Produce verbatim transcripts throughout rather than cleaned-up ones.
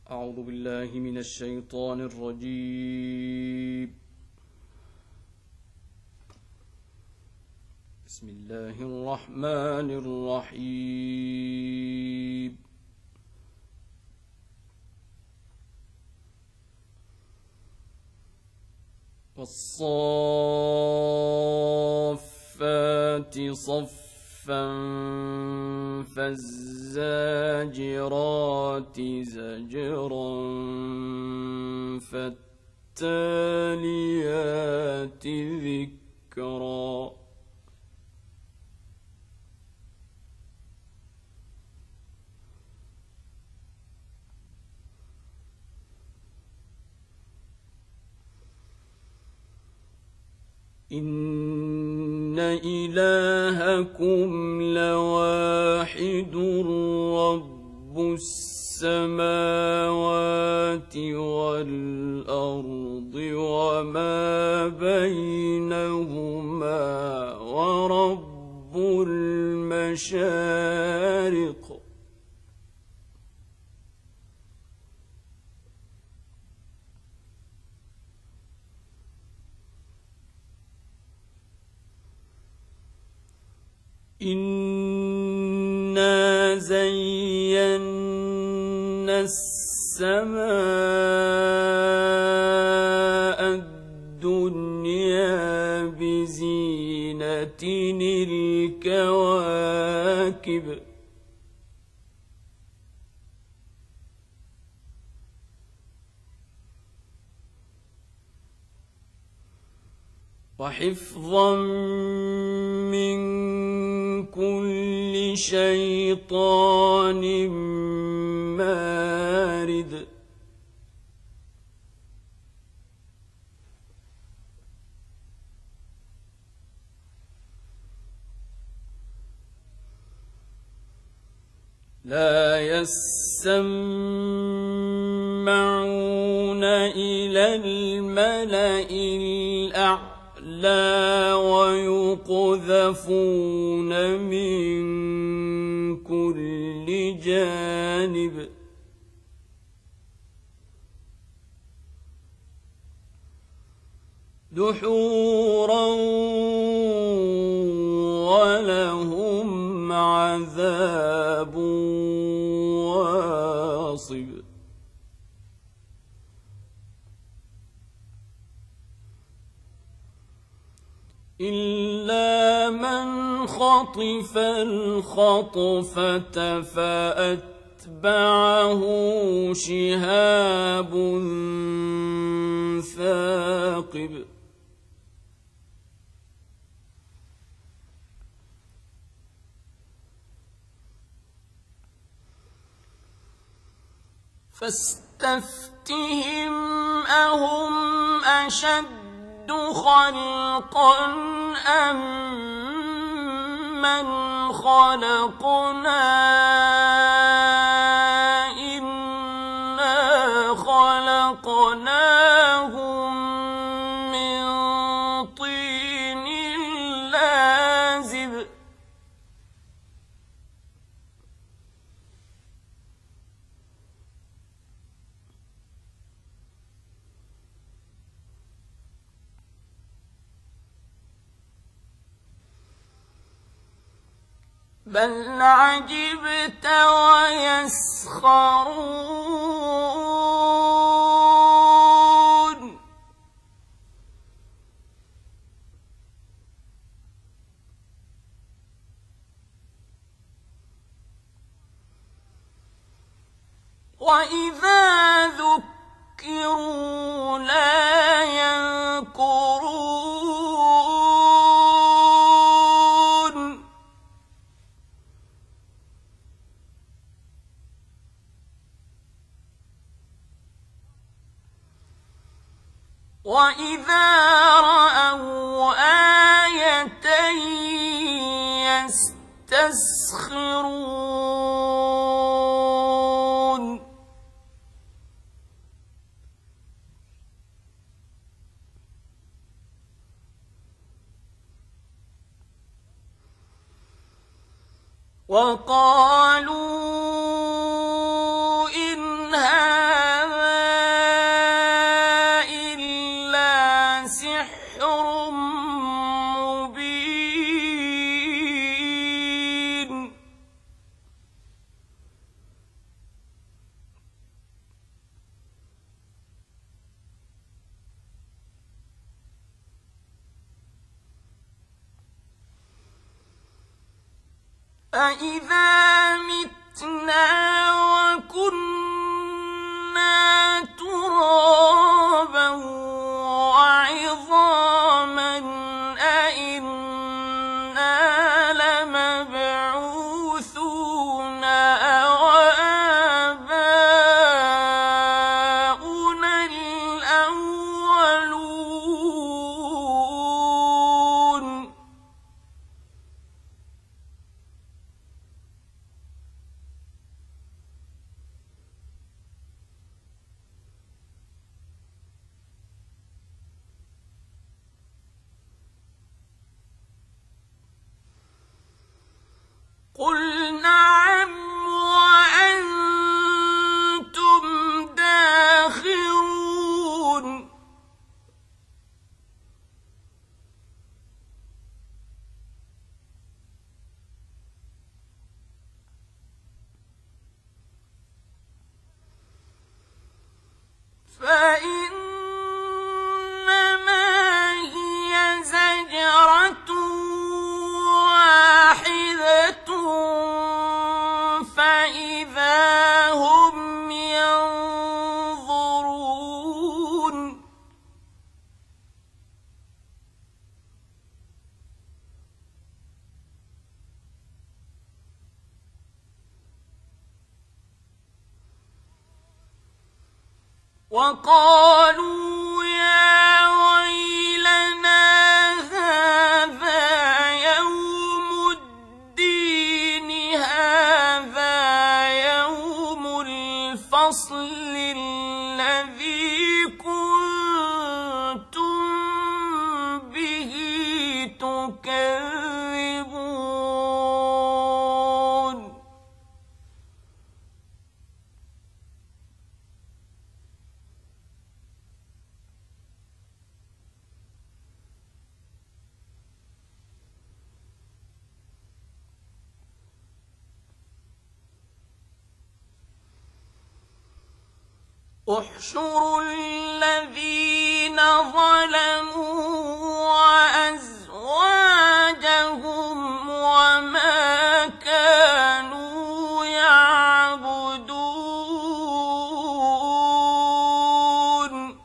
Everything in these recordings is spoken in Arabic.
أعوذ بالله من الشيطان الرجيم. بسم الله الرحمن الرحيم. والصافات صفا فالزاجرات زجرا فالتاليات ذكرا إن إلهكم لواحد رب السماوات والأرض وما بينهما ورب المشارق إنا زينا السماء الدنيا بزينة الكواكب وحفظا من كل شيطان مارد لا يسمعون إلى الملأ الأعلى لا ويقذفون من كل جانب دحورا ولهم عذاب واصب إلا من خطف الخطفة فأتبعه شهاب ثاقب فاستفتهم أهم أشد خلقا أم من خلقنا إنا خلقناهم من طين لازب بل عجبت ويسخرون وإذا ذكروا لا يذكرون وإذا رأوا آية يستسخرون وقالوا إن هذا أَإِذَا مِتْنَا وَكُنَّا تُرَابًا وَعِظَامًا أَإِنَّا لَمَبْعُوثُونَ أَوْآبَاؤُنَا الْأَوَّلُونَ قُلْ نَعَمْ وَأَنْتُمْ دَاخِرُونَ فَإِنَّمَا هِيَ زَجْرَةٌ وَاحِدَةٌ فَإِذَا هُمْ يَنظُرُونَ وَقَالُوا يَا وَيْلَنَا هَٰذَا يَوْمُ الدِّينِ هَٰذَا يَوْمُ الْفَصْلِ الَّذِي كُنتُم بِهِ تُكَذِّبُونَ احشروا الذين ظلموا وأزواجهم وما كانوا يعبدون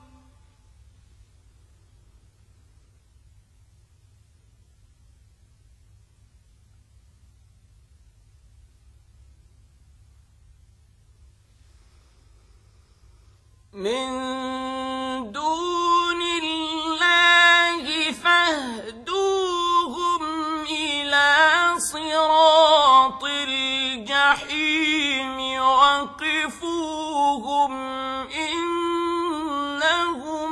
من دون الله فاهدوهم إلى صراط الجحيم وقفوهم إنهم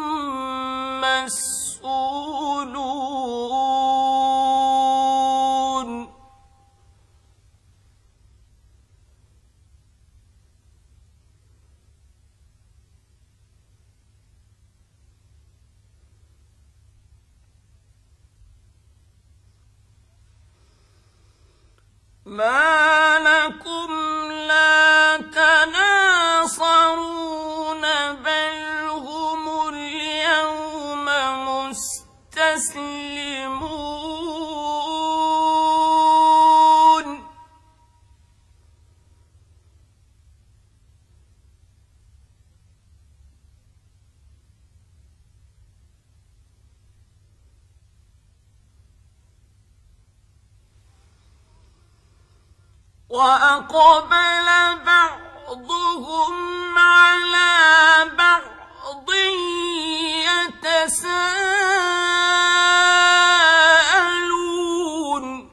مسؤولون ما لكم لا تناصرون بل هم اليوم مستسلمون وأقبل بعضهم على بعض يتساءلون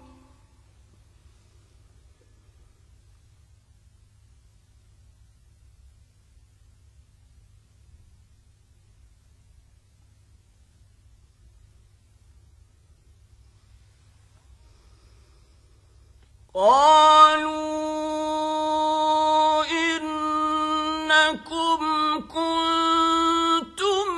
قالوا إنكم كنتم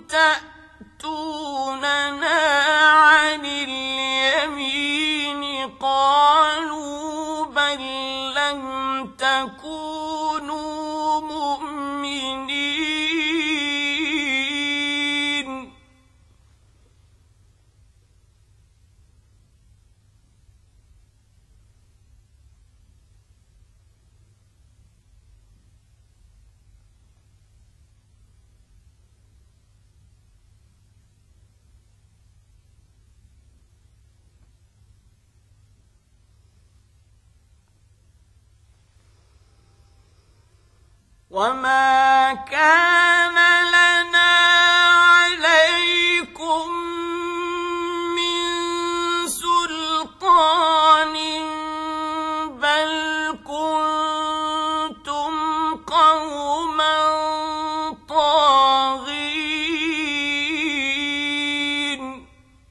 تأتوننا عن اليمين قالوا بل لم تكونوا مؤمنين وما كان لنا عليكم من سلطان بل كنتم قوما طاغين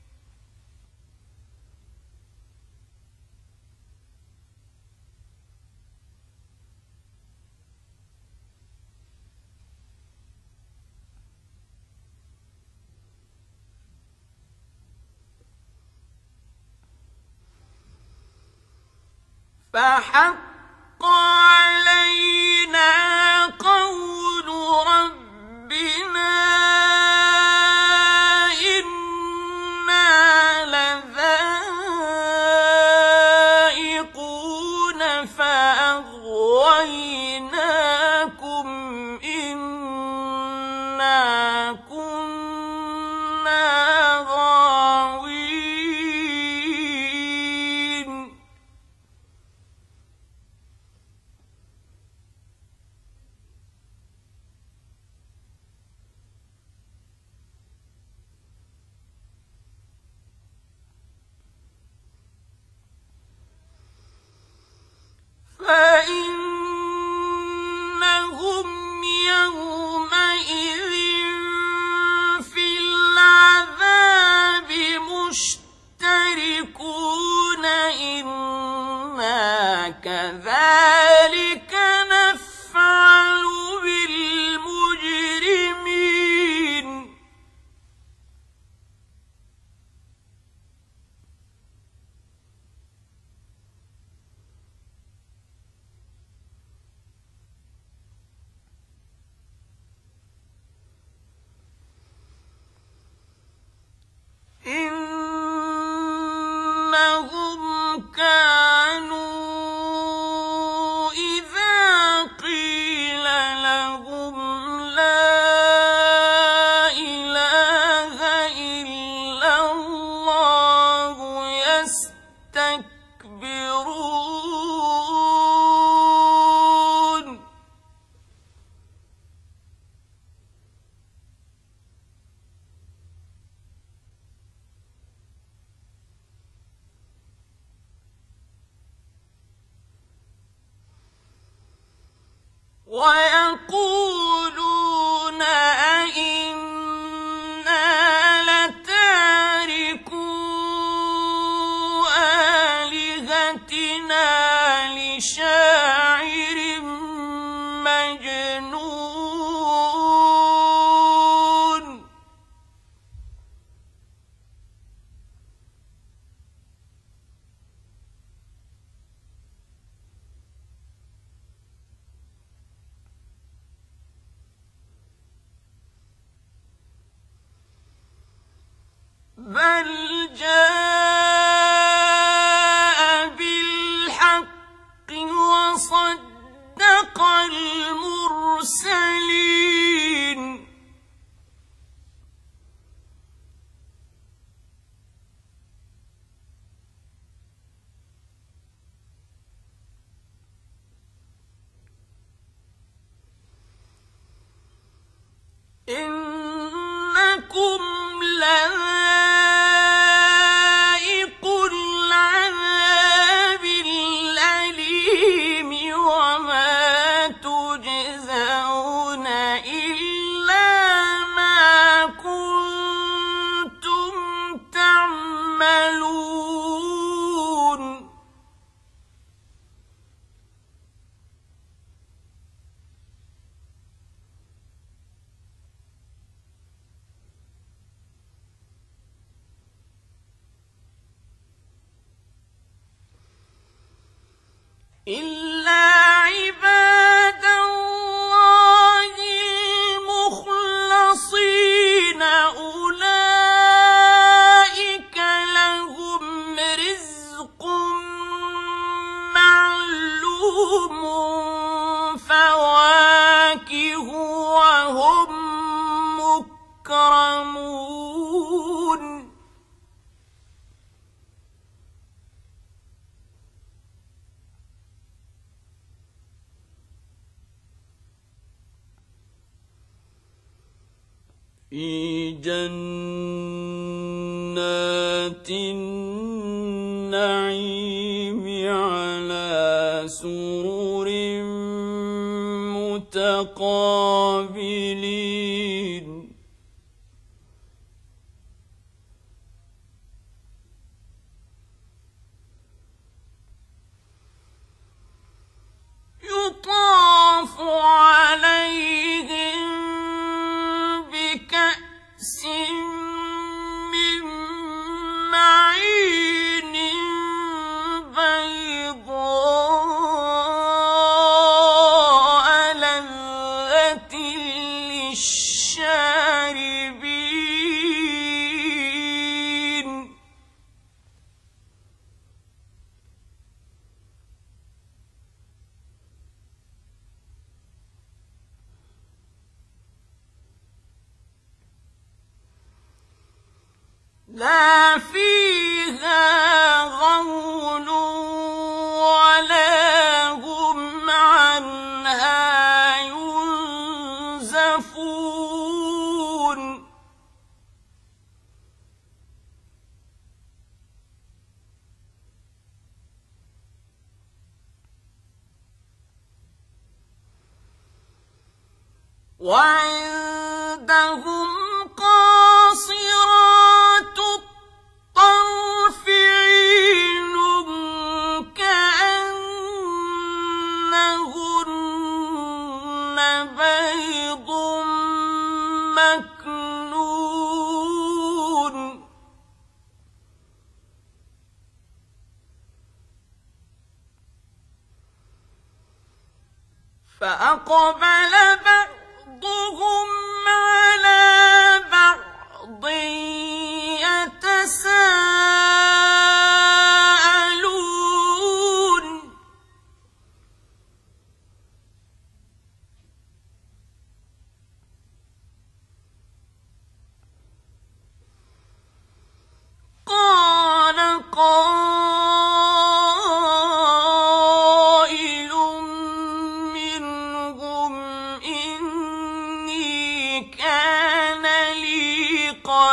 فحق علينا قول ربنا إنا لذائقون فأغويناكم إنا كنا غاوين فإنهم يومئذ في العذاب مشتركون إنا كذلك نفعل بالمجرمين إنهم كانوا إذا قيل لهم لا إله إلا الله يستكبرون ويقولون أئنا لتاركو آلهتنا لشاعر مجنون بل جاء بالحق وصدق المرسلين إنكم لذائق العذاب الأليم وما تجزون إلا ما كنتم تعملون إلا عباد الله المخلصين أولئك لهم رزق معلوم فواكه وهم مكرمون في جنات النعيم على سرر متقابلين يطاف عليهم بكأس من معين بيضاء لذة للشاربين لا فيها غول ولا هم عنها ينزفون وعندهم قاصرات الطرف عين كأنهن بيض مكنون فأقبل بعضهم على بعض يتساءلون قال قائل منهم إني كان لي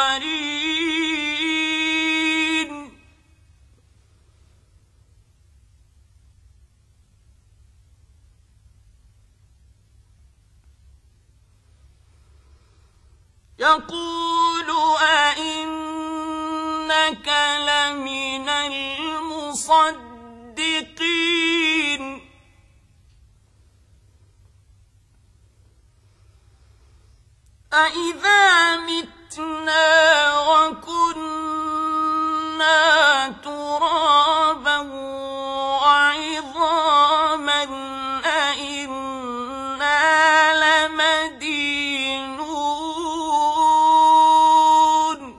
قرين يقول أئنك لمن المصدقين أإذا متنا وكنا ترابا وعظاما أإنا لمدينون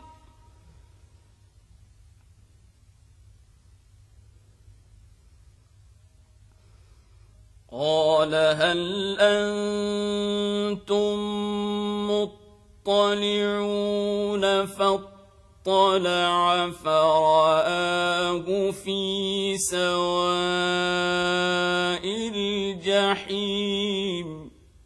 قال هل أنتم مطلعون فاطلع فرآه في سواء الجحيم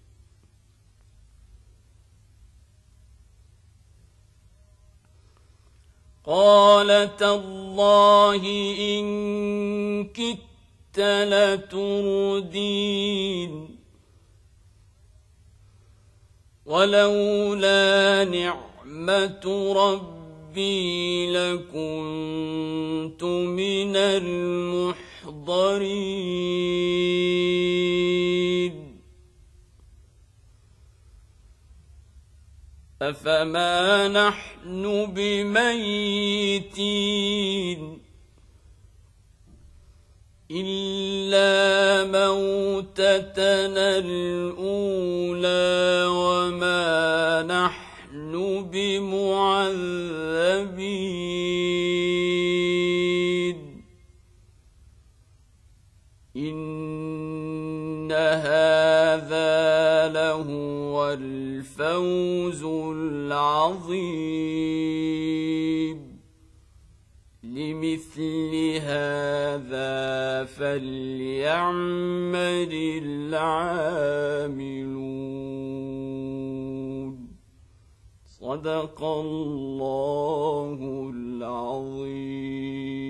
قال تالله إن كدت لتردين ولولا نعمة ربي لكنت من المحضرين أفما نحن بميتين إلا موتتنا الأولى وما نحن بمعذبين إن هذا لهو الفوز العظيم لمثل هذا فليعمل العاملون صدق الله العظيم.